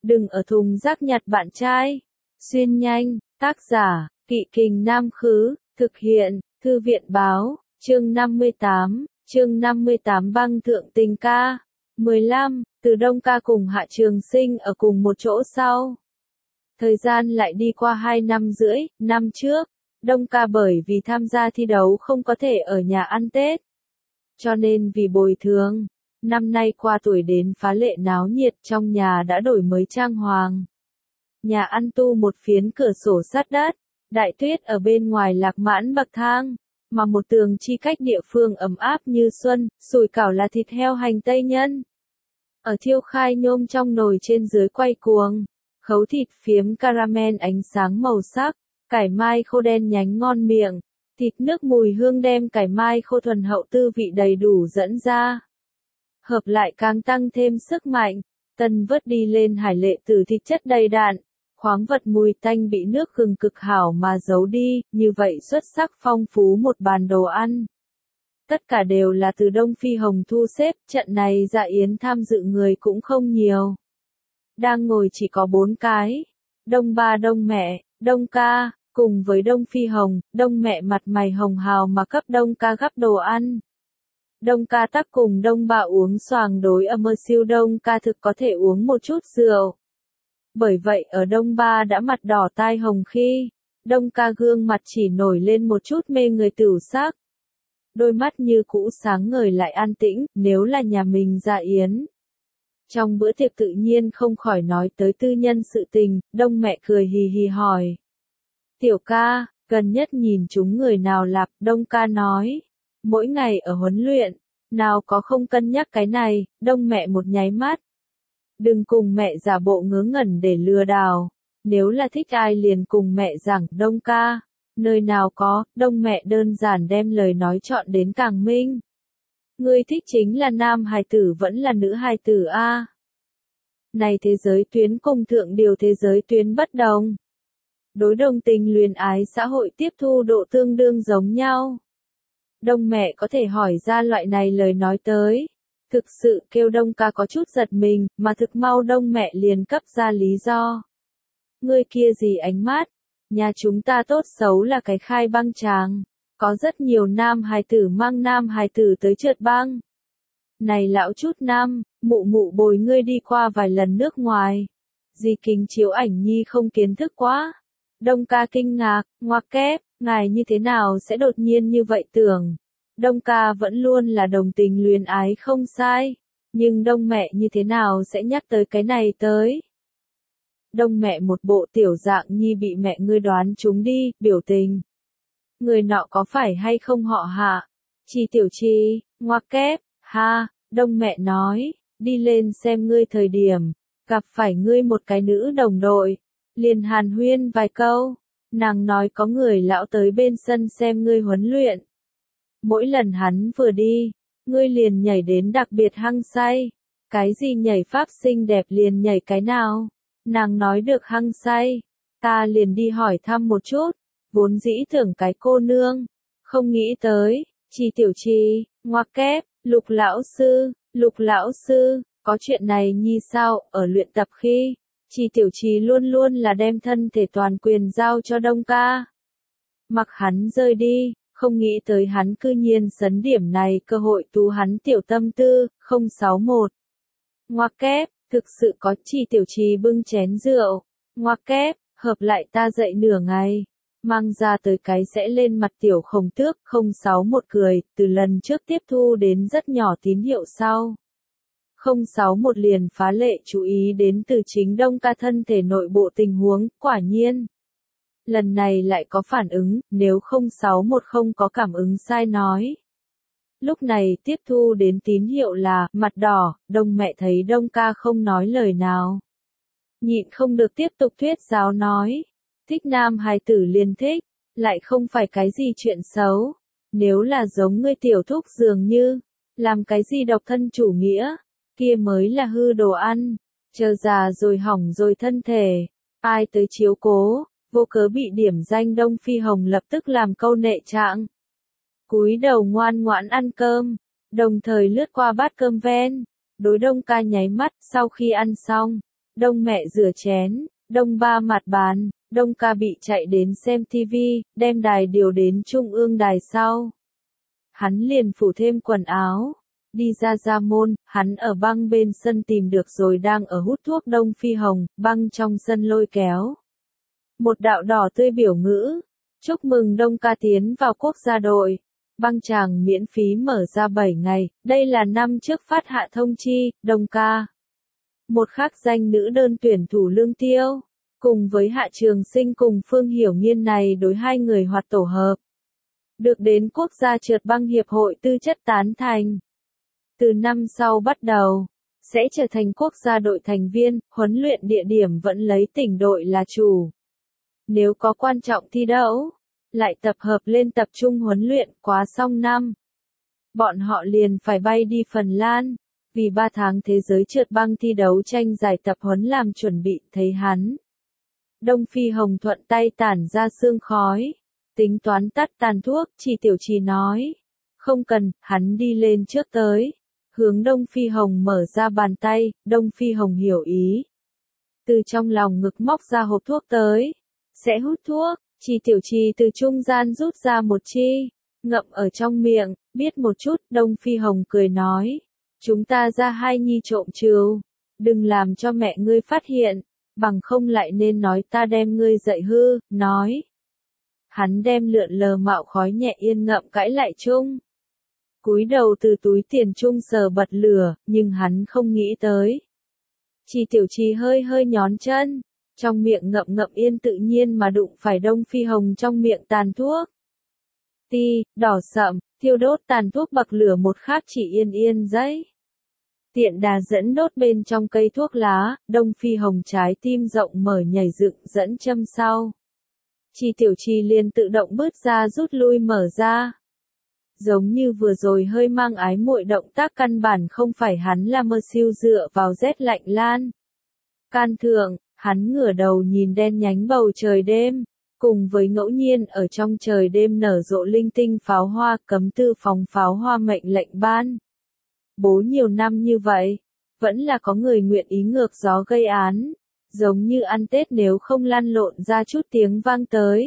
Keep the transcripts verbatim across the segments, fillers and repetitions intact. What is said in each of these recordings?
Đừng ở thùng rác nhặt bạn trai. Xuyên nhanh, tác giả, Kỵ Kình Nam Khứ, thực hiện, Thư viện Báo, chương năm mươi tám, chương năm mươi tám băng thượng tình ca. mười lăm, từ Đông Ca cùng Hạ Trường Sinh ở cùng một chỗ sau. Thời gian lại đi qua hai năm rưỡi, năm trước, Đông Ca bởi vì tham gia thi đấu không có thể ở nhà ăn Tết. Cho nên vì bồi thường, năm nay qua tuổi đến phá lệ náo nhiệt, trong nhà đã đổi mới trang hoàng. Nhà ăn tu một phiến cửa sổ sát đất, đại tuyết ở bên ngoài lạc mãn bậc thang, mà một tường chi cách địa phương ấm áp như xuân, sủi cảo là thịt heo hành tây nhân. Ở thiêu khai nhôm trong nồi trên dưới quay cuồng, khấu thịt phiếm caramel ánh sáng màu sắc, cải mai khô đen nhánh ngon miệng, thịt nước mùi hương đem cải mai khô thuần hậu tư vị đầy đủ dẫn ra. Hợp lại càng tăng thêm sức mạnh, tân vớt đi lên hải lệ tử thịt chất đầy đặn, khoáng vật mùi tanh bị nước gừng cực hảo mà giấu đi, như vậy xuất sắc phong phú một bàn đồ ăn. Tất cả đều là từ Đông Phi Hồng thu xếp, trận này dạ yến tham dự người cũng không nhiều. Đang ngồi chỉ có bốn cái, Đông Ba Đông Mẹ, Đông Ca, cùng với Đông Phi Hồng, Đông Mẹ mặt mày hồng hào mà cấp Đông Ca gắp đồ ăn. Đông Ca tắc cùng Đông Ba uống xoàng đối ở mơ siêu Đông Ca thực có thể uống một chút rượu. Bởi vậy ở Đông Ba đã mặt đỏ tai hồng khi, Đông Ca gương mặt chỉ nổi lên một chút mê người tửu sắc. Đôi mắt như cũ sáng ngời lại an tĩnh, nếu là nhà mình dạ yến. Trong bữa tiệc tự nhiên không khỏi nói tới tư nhân sự tình, Đông Mẹ cười hì hì hỏi. Tiểu ca, gần nhất nhìn chúng người nào lạp, Đông Ca nói. Mỗi ngày ở huấn luyện, nào có không cân nhắc cái này, Đông Mẹ một nháy mắt. Đừng cùng mẹ giả bộ ngớ ngẩn để lừa đảo, nếu là thích ai liền cùng mẹ giảng, Đông Ca. Nơi nào có, Đông Mẹ đơn giản đem lời nói chọn đến càng minh. Ngươi thích chính là nam hài tử vẫn là nữ hài tử a? Này thế giới tuyến cùng thượng điều thế giới tuyến bất đồng. Đối đồng tình luyến ái xã hội tiếp thu độ tương đương giống nhau. Đông Mẹ có thể hỏi ra loại này lời nói tới. Thực sự kêu Đông Ca có chút giật mình, mà thực mau Đông Mẹ liền cấp ra lý do. Ngươi kia gì ánh mắt? Nhà chúng ta tốt xấu là cái khai băng tràng, có rất nhiều nam hài tử mang nam hài tử tới trượt băng. Này lão chút năm, mụ mụ bồi ngươi đi qua vài lần nước ngoài. Dì kính chiếu ảnh nhi không kiến thức quá. Đông Ca kinh ngạc, ngoặc kép, ngài như thế nào sẽ đột nhiên như vậy tưởng. Đông Ca vẫn luôn là đồng tình luyến ái không sai, nhưng Đông Mẹ như thế nào sẽ nhắc tới cái này tới. Đông Mẹ một bộ tiểu dạng nhi bị mẹ ngươi đoán chúng đi, biểu tình. Người nọ có phải hay không họ Hạ? Chi Tiểu Chi, ngoặc kép, ha, Đông Mẹ nói, đi lên xem ngươi thời điểm, gặp phải ngươi một cái nữ đồng đội, liền hàn huyên vài câu, nàng nói có người lão tới bên sân xem ngươi huấn luyện. Mỗi lần hắn vừa đi, ngươi liền nhảy đến đặc biệt hăng say, cái gì nhảy pháp xinh đẹp liền nhảy cái nào? Nàng nói được hăng say, ta liền đi hỏi thăm một chút, vốn dĩ tưởng cái cô nương, không nghĩ tới, Chi Tiểu Chi, ngoặc kép, Lục lão sư, Lục lão sư, có chuyện này nhi sao, ở luyện tập khi, Chi Tiểu Chi luôn luôn là đem thân thể toàn quyền giao cho Đông Ca. Mặc hắn rơi đi, không nghĩ tới hắn cư nhiên sấn điểm này cơ hội tú hắn tiểu tâm tư, không sáu một. Ngoặc kép. Thực sự có Chi Tiểu Chi bưng chén rượu, ngoặc kép, hợp lại ta dậy nửa ngày, mang ra tới cái sẽ lên mặt tiểu khổng tước, không sáu một cười, từ lần trước tiếp thu đến rất nhỏ tín hiệu sau. không sáu một liền phá lệ chú ý đến từ chính Đông Ca thân thể nội bộ tình huống, quả nhiên. Lần này lại có phản ứng, nếu không sáu một không có cảm ứng sai nói. Lúc này tiếp thu đến tín hiệu là, mặt đỏ, Đông Mẹ thấy Đông Ca không nói lời nào. Nhịn không được tiếp tục thuyết giáo nói. Thích nam hài tử liền thích, lại không phải cái gì chuyện xấu. Nếu là giống ngươi tiểu thúc dường như, làm cái gì độc thân chủ nghĩa, kia mới là hư đồ ăn. Chờ già rồi hỏng rồi thân thể, ai tới chiếu cố, vô cớ bị điểm danh Đông Phi Hồng lập tức làm câu nệ trạng. Cúi đầu ngoan ngoãn ăn cơm, đồng thời lướt qua bát cơm ven, đối Đông Ca nháy mắt, sau khi ăn xong, đông mẹ rửa chén, đông ba mặt bàn, đông ca bị chạy đến xem tivi, đem đài điều đến trung ương đài sau. Hắn liền phủ thêm quần áo, đi ra ra môn, hắn ở băng bên sân tìm được rồi đang ở hút thuốc Đông Phi Hồng, băng trong sân lôi kéo. Một đạo đỏ tươi biểu ngữ, chúc mừng Đông ca tiến vào quốc gia đội. Băng chàng miễn phí mở ra bảy ngày, đây là năm trước phát hạ thông chi, Đông ca. Một khác danh nữ đơn tuyển thủ Lương Tiêu, cùng với Hạ Trường Sinh cùng Phương Hiểu Nghiên này đối hai người hoạt tổ hợp. Được đến quốc gia trượt băng hiệp hội tư chất tán thành. Từ năm sau bắt đầu, sẽ trở thành quốc gia đội thành viên, huấn luyện địa điểm vẫn lấy tỉnh đội là chủ. Nếu có quan trọng thi đấu, lại tập hợp lên tập trung huấn luyện, quá xong năm. Bọn họ liền phải bay đi Phần Lan, vì ba tháng thế giới trượt băng thi đấu tranh giải tập huấn làm chuẩn bị, thấy hắn. Đông Phi Hồng thuận tay tản ra sương khói, tính toán tắt tàn thuốc, Chỉ Tiểu Trì nói. Không cần, hắn đi lên trước tới, hướng Đông Phi Hồng mở ra bàn tay, Đông Phi Hồng hiểu ý. Từ trong lòng ngực móc ra hộp thuốc tới, sẽ hút thuốc, Chỉ Tiểu Trì từ trung gian rút ra một chi, ngậm ở trong miệng, biết một chút, Đông Phi Hồng cười nói. Chúng ta ra hai nhi trộm trừu, đừng làm cho mẹ ngươi phát hiện, bằng không lại nên nói ta đem ngươi dạy hư, nói. Hắn đem lượn lờ mạo khói nhẹ yên ngậm cãi lại chung. Cúi đầu từ túi tiền chung sờ bật lửa, nhưng hắn không nghĩ tới. Chỉ Tiểu Trì hơi hơi nhón chân, trong miệng ngậm ngậm yên tự nhiên mà đụng phải Đông Phi Hồng trong miệng tàn thuốc. Ti, đỏ sậm, thiêu đốt tàn thuốc bậc lửa một khác chỉ yên yên giấy. Tiện đà dẫn đốt bên trong cây thuốc lá, Đông Phi Hồng trái tim rộng mở nhảy dựng dẫn châm sau. Chỉ Tiểu Trì liền tự động bước ra rút lui mở ra. Giống như vừa rồi hơi mang ái muội động tác căn bản không phải hắn là mơ siêu dựa vào rét lạnh lan. Can thượng, hắn ngửa đầu nhìn đen nhánh bầu trời đêm, cùng với ngẫu nhiên ở trong trời đêm nở rộ linh tinh pháo hoa cấm tư phòng pháo hoa mệnh lệnh ban. Bố nhiều năm như vậy, vẫn là có người nguyện ý ngược gió gây án, giống như ăn Tết nếu không lăn lộn ra chút tiếng vang tới.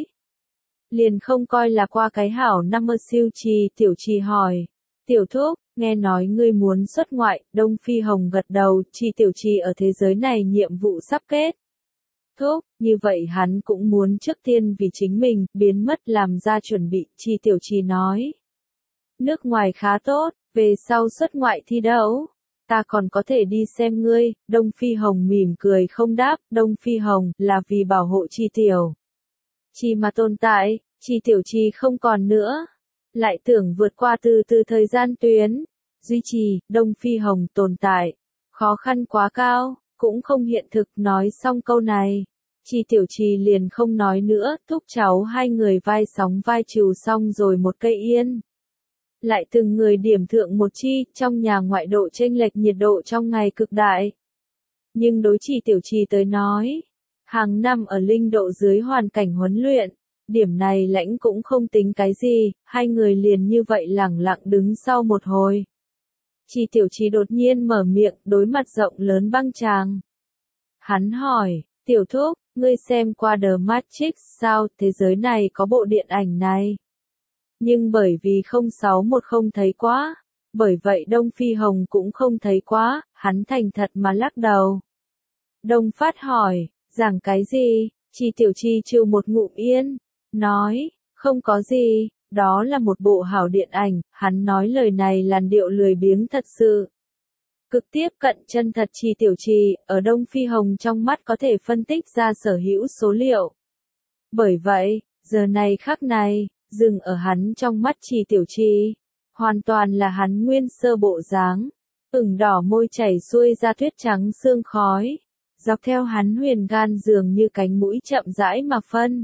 Liền không coi là qua cái hảo năm mơ siêu Trì, Tiểu Trì hỏi. Tiểu thúc, nghe nói ngươi muốn xuất ngoại, Đông Phi Hồng gật đầu, Chỉ Tiểu Trì ở thế giới này nhiệm vụ sắp kết. Thúc, như vậy hắn cũng muốn trước tiên vì chính mình, biến mất làm ra chuẩn bị, Chỉ Tiểu Trì nói. Nước ngoài khá tốt, về sau xuất ngoại thi đấu, ta còn có thể đi xem ngươi, Đông Phi Hồng mỉm cười không đáp, Đông Phi Hồng là vì bảo hộ Chỉ Tiểu Trì mà tồn tại, Chỉ Tiểu Trì không còn nữa, lại tưởng vượt qua từ từ thời gian tuyến, duy trì, Đông Phi Hồng tồn tại, khó khăn quá cao, cũng không hiện thực. Nói xong câu này, Chỉ Tiểu Trì liền không nói nữa, thúc cháu hai người vai sóng vai trừ xong rồi một cây yên. Lại từng người điểm thượng một chi, trong nhà ngoại độ chênh lệch nhiệt độ trong ngày cực đại. Nhưng đối Chỉ Tiểu Trì tới nói, hàng năm ở linh độ dưới hoàn cảnh huấn luyện, điểm này lãnh cũng không tính cái gì, hai người liền như vậy lẳng lặng đứng sau một hồi. Chỉ Tiểu Trì đột nhiên mở miệng, đối mặt rộng lớn băng chàng. Hắn hỏi, Tiểu thúc, ngươi xem qua The Matrix sao, thế giới này có bộ điện ảnh này. Nhưng bởi vì không sáu một không thấy quá, bởi vậy Đông Phi Hồng cũng không thấy quá, hắn thành thật mà lắc đầu. Đông Phát hỏi, giảng cái gì? Chỉ Tiểu Trì trừ một ngụm yên, nói, không có gì, đó là một bộ hảo điện ảnh, hắn nói lời này làn điệu lười biếng thật sự. Cực tiếp cận chân thật. Chỉ Tiểu Trì, ở Đông Phi Hồng trong mắt có thể phân tích ra sở hữu số liệu. Bởi vậy, giờ này khắc này, dừng ở hắn trong mắt Chỉ Tiểu Trì, hoàn toàn là hắn nguyên sơ bộ dáng, ửng đỏ môi chảy xuôi ra tuyết trắng sương khói, dọc theo hắn huyền gan dường như cánh mũi chậm rãi mà phân.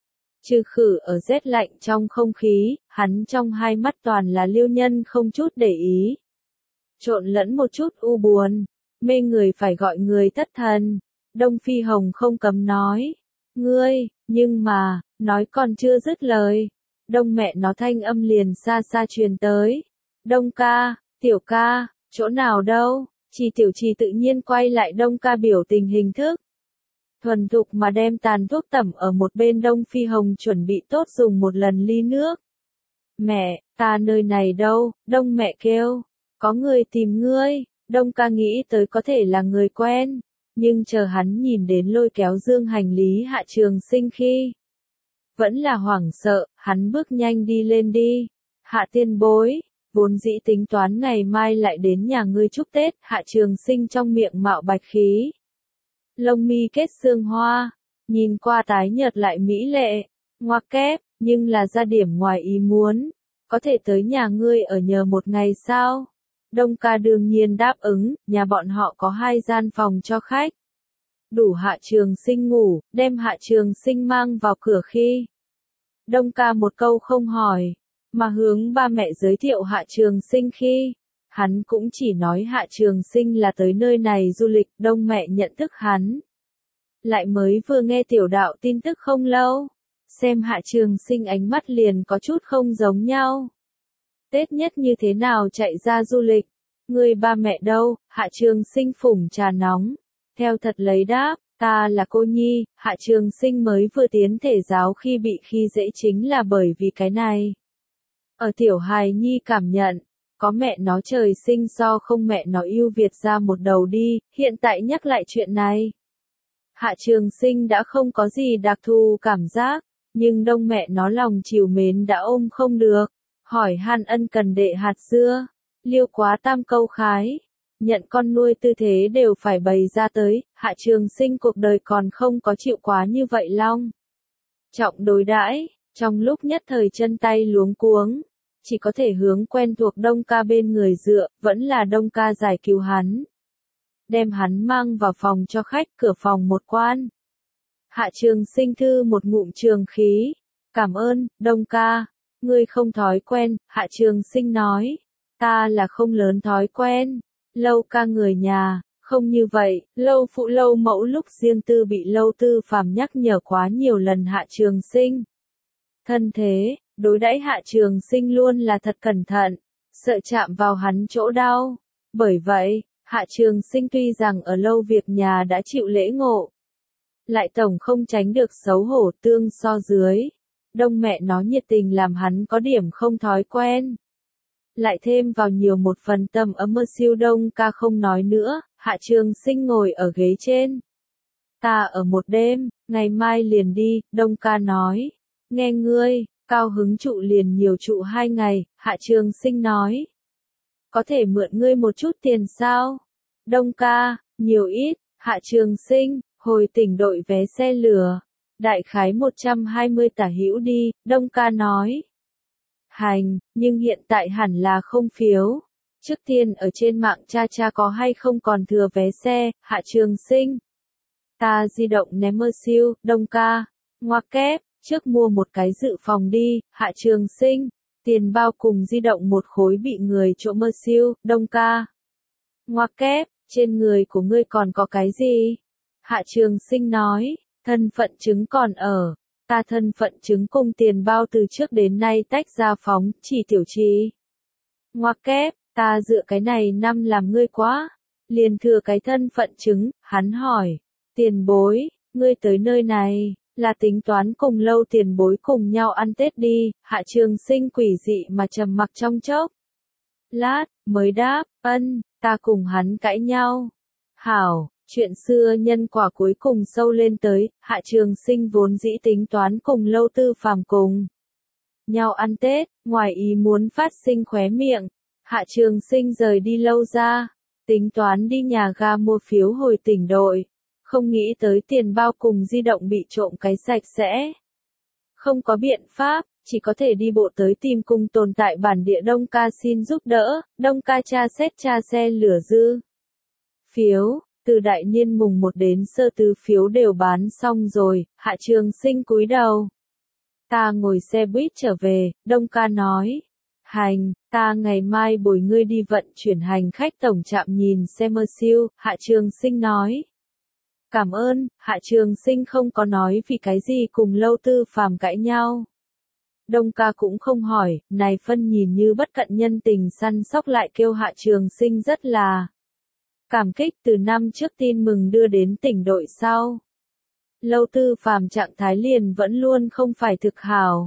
Trừ khử ở rét lạnh trong không khí, hắn trong hai mắt toàn là liêu nhân không chút để ý. Trộn lẫn một chút u buồn, mê người phải gọi người thất thần. Đông Phi Hồng không cấm nói, ngươi, nhưng mà, nói còn chưa dứt lời. Đông mẹ nó thanh âm liền xa xa truyền tới. Đông ca, Tiểu ca, chỗ nào đâu? Trì Tiểu Trì tự nhiên quay lại Đông Ca biểu tình hình thức. Thuần thục mà đem tàn thuốc tẩm ở một bên Đông Phi Hồng chuẩn bị tốt dùng một lần ly nước. Mẹ, ta nơi này đâu, Đông mẹ kêu. Có người tìm ngươi, Đông Ca nghĩ tới có thể là người quen. Nhưng chờ hắn nhìn đến lôi kéo dương hành lý Hạ Trường Sinh khi. Vẫn là hoảng sợ, hắn bước nhanh đi lên đi. Hạ tiên bối, vốn dĩ tính toán ngày mai lại đến nhà ngươi chúc Tết, Hạ Trường Sinh trong miệng mạo bạch khí. Lông mi kết xương hoa, nhìn qua tái nhợt lại mỹ lệ, ngoặc kép, nhưng là ra điểm ngoài ý muốn. Có thể tới nhà ngươi ở nhờ một ngày sao? Đông Ca đương nhiên đáp ứng, nhà bọn họ có hai gian phòng cho khách. Đủ Hạ Trường Sinh ngủ, đem Hạ Trường Sinh mang vào cửa khi. Đông Ca một câu không hỏi, mà hướng ba mẹ giới thiệu Hạ Trường Sinh khi. Hắn cũng chỉ nói Hạ Trường Sinh là tới nơi này du lịch, Đông mẹ nhận thức hắn. Lại mới vừa nghe tiểu đạo tin tức không lâu. Xem Hạ Trường Sinh ánh mắt liền có chút không giống nhau. Tết nhất như thế nào chạy ra du lịch? Người ba mẹ đâu? Hạ Trường Sinh phủng trà nóng. Theo thật lấy đáp, ta là cô nhi. Hạ Trường Sinh mới vừa tiến thể giáo khi bị khi dễ chính là bởi vì cái này. Ở tiểu hài nhi cảm nhận, có mẹ nó trời sinh so không mẹ nó ưu việt ra một đầu đi, hiện tại nhắc lại chuyện này. Hạ Trường Sinh đã không có gì đặc thù cảm giác, nhưng đông mẹ nó lòng chiều mến đã ôm không được. Hỏi han ân cần đệ hạt dưa, liêu quá tam câu khái, nhận con nuôi tư thế đều phải bày ra tới, Hạ Trường Sinh cuộc đời còn không có chịu quá như vậy long. Trọng đối đãi, trong lúc nhất thời chân tay luống cuống, chỉ có thể hướng quen thuộc Đông Ca bên người dựa, vẫn là Đông Ca giải cứu hắn. Đem hắn mang vào phòng cho khách, cửa phòng một quan. Hạ Trường Sinh thư một ngụm trường khí, cảm ơn, Đông Ca. Ngươi không thói quen, Hạ Trường Sinh nói. Ta là không lớn thói quen. Lâu ca người nhà, không như vậy, lâu phụ lâu mẫu lúc riêng tư bị lâu tư phàm nhắc nhở quá nhiều lần Hạ Trường Sinh. Thân thế, đối đãi Hạ Trường Sinh luôn là thật cẩn thận, sợ chạm vào hắn chỗ đau. Bởi vậy, Hạ Trường Sinh tuy rằng ở lâu việc nhà đã chịu lễ ngộ, lại tổng không tránh được xấu hổ tương so dưới. Đông mẹ nó nhiệt tình làm hắn có điểm không thói quen. Lại thêm vào nhiều một phần tâm ấm mơ siêu. Đông Ca không nói nữa, Hạ Trường Sinh ngồi ở ghế trên. Ta ở một đêm, ngày mai liền đi, Đông Ca nói. Nghe ngươi, cao hứng trụ liền nhiều trụ hai ngày, Hạ Trường Sinh nói. Có thể mượn ngươi một chút tiền sao? Đông Ca, nhiều ít, Hạ Trường Sinh, hồi tỉnh đội vé xe lửa. Đại khái một trăm hai mươi tả hữu đi, Đông Ca nói. Hành, nhưng hiện tại hẳn là không phiếu. Trước tiên ở trên mạng cha cha có hay không còn thừa vé xe, Hạ Trường Sinh. Ta di động ném mơ siêu, Đông Ca. Ngoặc kép, trước mua một cái dự phòng đi, Hạ Trường Sinh. Tiền bao cùng di động một khối bị người trộm mơ siêu, Đông Ca. Ngoặc kép, trên người của ngươi còn có cái gì? Hạ Trường Sinh nói. Thân phận chứng còn ở, ta thân phận chứng cùng tiền bao từ trước đến nay tách ra phóng, Chỉ Tiểu Trì. Ngoặc kép, ta dựa cái này năm làm ngươi quá, liền thừa cái thân phận chứng, hắn hỏi, tiền bối, ngươi tới nơi này, là tính toán cùng lâu tiền bối cùng nhau ăn Tết đi, Hạ Trường Sinh quỷ dị mà trầm mặc trong chốc. Lát, mới đáp, ân, ta cùng hắn cãi nhau. Hảo. Chuyện xưa nhân quả cuối cùng sâu lên tới, Hạ Trường Sinh vốn dĩ tính toán cùng lâu tư phàm cùng nhau ăn Tết, ngoài ý muốn phát sinh khóe miệng, Hạ Trường Sinh rời đi lâu ra, tính toán đi nhà ga mua phiếu hồi tỉnh đội, không nghĩ tới tiền bao cùng di động bị trộm cái sạch sẽ. Không có biện pháp, chỉ có thể đi bộ tới tìm cùng tồn tại bản địa Đông Ca xin giúp đỡ, Đông Ca tra xét tra xe lửa dư. Phiếu. Từ đại niên mùng một đến sơ tứ phiếu đều bán xong rồi, Hạ Trường Sinh cúi đầu. Ta ngồi xe buýt trở về, Đông Ca nói. Hành, ta ngày mai bồi ngươi đi vận chuyển hành khách tổng trạm nhìn xe mơ siêu, Hạ Trường Sinh nói. Cảm ơn, Hạ Trường Sinh không có nói vì cái gì cùng lâu tư phàm cãi nhau. Đông Ca cũng không hỏi, này phân nhìn như bất cận nhân tình săn sóc lại kêu Hạ Trường Sinh rất là Cảm kích từ năm trước tin mừng đưa đến tỉnh đội sau. Lâu Tư Phàm trạng thái liền vẫn luôn không phải thực hảo.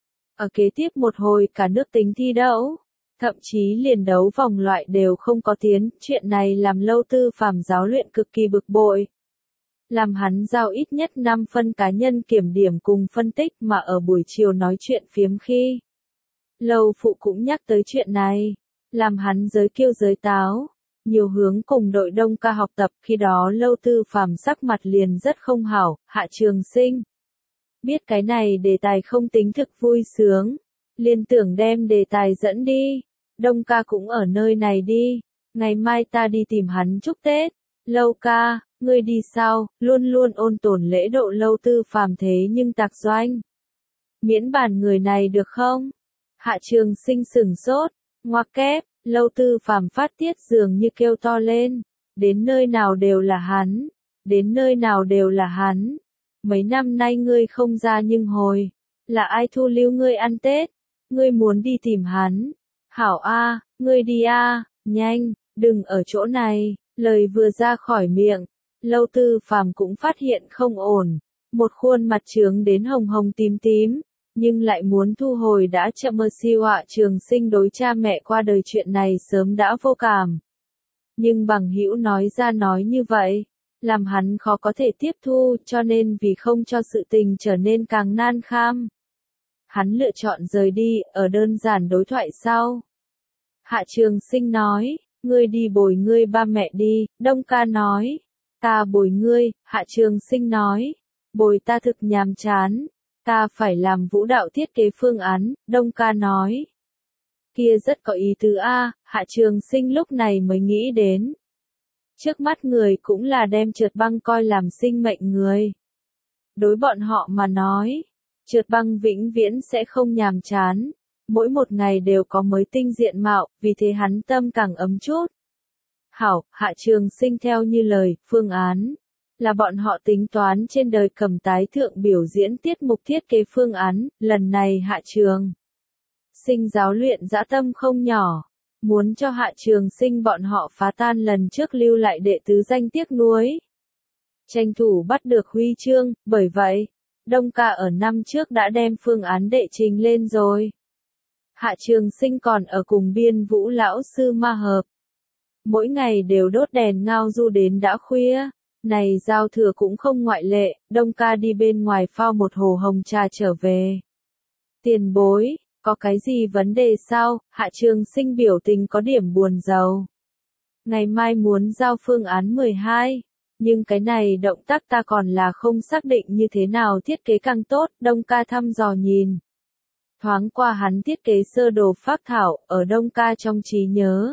Ở kế tiếp một hồi cả nước tính thi đấu, thậm chí liền đấu vòng loại đều không có tiến, chuyện này làm Lâu Tư Phàm giáo luyện cực kỳ bực bội. Làm hắn giao ít nhất năm phân cá nhân kiểm điểm cùng phân tích mà ở buổi chiều nói chuyện phiếm khi. Lâu Phụ cũng nhắc tới chuyện này, làm hắn giới kiêu giới táo, nhiều hướng cùng đội Đông Ca học tập, khi đó Lâu Tư Phàm sắc mặt liền rất không hảo. Hạ Trường Sinh biết cái này đề tài không tính thực vui sướng, liền tưởng đem đề tài dẫn đi. Đông Ca cũng ở nơi này đi, ngày mai ta đi tìm hắn chúc Tết. Lâu ca, ngươi đi sao? Luôn luôn ôn tồn lễ độ Lâu Tư Phàm thế nhưng tạc doanh. Miễn bàn người này được không? Hạ Trường Sinh sửng sốt, ngoặc kép, Lâu Tư Phàm phát tiết dường như kêu to lên, đến nơi nào đều là hắn, đến nơi nào đều là hắn. Mấy năm nay ngươi không ra nhưng hồi, là ai thu lưu ngươi ăn Tết? Ngươi muốn đi tìm hắn. Hảo a, ngươi đi a, nhanh, đừng ở chỗ này. Lời vừa ra khỏi miệng, Lâu Tư Phàm cũng phát hiện không ổn, một khuôn mặt trướng đến hồng hồng tím tím, nhưng lại muốn thu hồi đã chậm. Mơ siêu Hạ Trường Sinh đối cha mẹ qua đời chuyện này sớm đã vô cảm. Nhưng bằng hữu nói ra nói như vậy, làm hắn khó có thể tiếp thu, cho nên vì không cho sự tình trở nên càng nan kham, hắn lựa chọn rời đi. Ở đơn giản đối thoại sau, Hạ Trường Sinh nói, ngươi đi bồi ngươi ba mẹ đi. Đông Ca nói, ta bồi ngươi. Hạ Trường Sinh nói, bồi ta thực nhàm chán, ta phải làm vũ đạo thiết kế phương án. Đông Ca nói, kia rất có ý tứ a. Hạ Trường Sinh lúc này mới nghĩ đến, trước mắt người cũng là đem trượt băng coi làm sinh mệnh người. Đối bọn họ mà nói, trượt băng vĩnh viễn sẽ không nhàm chán, mỗi một ngày đều có mới tinh diện mạo, vì thế hắn tâm càng ấm chút. Hảo, Hạ Trường Sinh theo như lời, phương án là bọn họ tính toán trên đời cầm tái thượng biểu diễn tiết mục thiết kế phương án. Lần này Hạ Trường Sinh giáo luyện dã tâm không nhỏ, muốn cho Hạ Trường Sinh bọn họ phá tan lần trước lưu lại đệ tứ danh tiếc nuối, tranh thủ bắt được huy chương. Bởi vậy, Đông Ca ở năm trước đã đem phương án đệ trình lên rồi. Hạ Trường Sinh còn ở cùng biên vũ lão sư ma hợp, mỗi ngày đều đốt đèn ngao du đến đã khuya. Này giao thừa cũng không ngoại lệ. Đông Ca đi bên ngoài phao một hồ hồng trà trở về. Tiền bối, có cái gì vấn đề sao? Hạ Trường Sinh biểu tình có điểm buồn rầu. Ngày mai muốn giao phương án mười hai, nhưng cái này động tác ta còn là không xác định như thế nào thiết kế càng tốt. Đông Ca thăm dò nhìn thoáng qua hắn thiết kế sơ đồ phác thảo. Ở Đông Ca trong trí nhớ,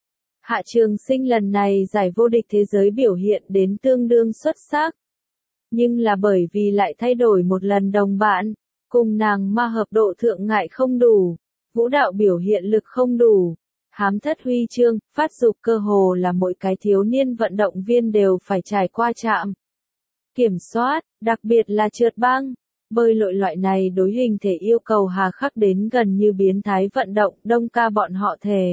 Hạ Trường Sinh lần này giải vô địch thế giới biểu hiện đến tương đương xuất sắc. Nhưng là bởi vì lại thay đổi một lần đồng bạn, cùng nàng ma hợp độ thượng ngại không đủ, vũ đạo biểu hiện lực không đủ, hám thất huy chương, phát dục cơ hồ là mỗi cái thiếu niên vận động viên đều phải trải qua trạm kiểm soát, đặc biệt là trượt băng. Bơi lội loại này đối hình thể yêu cầu hà khắc đến gần như biến thái vận động. Đông Ca bọn họ thể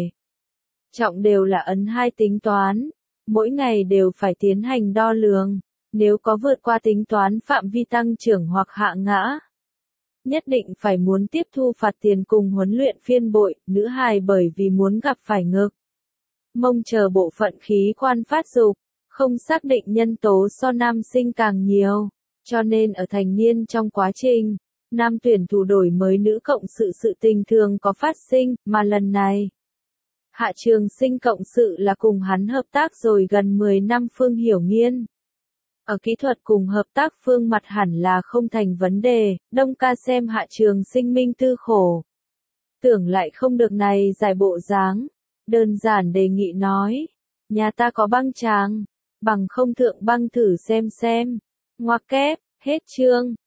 trọng đều là ấn hai tính toán, mỗi ngày đều phải tiến hành đo lường, nếu có vượt qua tính toán phạm vi tăng trưởng hoặc hạ ngã, nhất định phải muốn tiếp thu phạt tiền cùng huấn luyện phiên bội. Nữ hài bởi vì muốn gặp phải ngực, mông chờ bộ phận khí quan phát dục, không xác định nhân tố so nam sinh càng nhiều, cho nên ở thành niên trong quá trình, nam tuyển thủ đổi mới nữ cộng sự sự tình thường có phát sinh, mà lần này, Hạ Trường Sinh cộng sự là cùng hắn hợp tác rồi gần mười năm Phương Hiểu Nghiên. Ở kỹ thuật cùng hợp tác phương mặt hẳn là không thành vấn đề. Đông Ca xem Hạ Trường Sinh minh tư khổ, tưởng lại không được này giải bộ dáng, đơn giản đề nghị nói, nhà ta có băng tràng, bằng không thượng băng thử xem xem. Ngoặc kép, hết chương.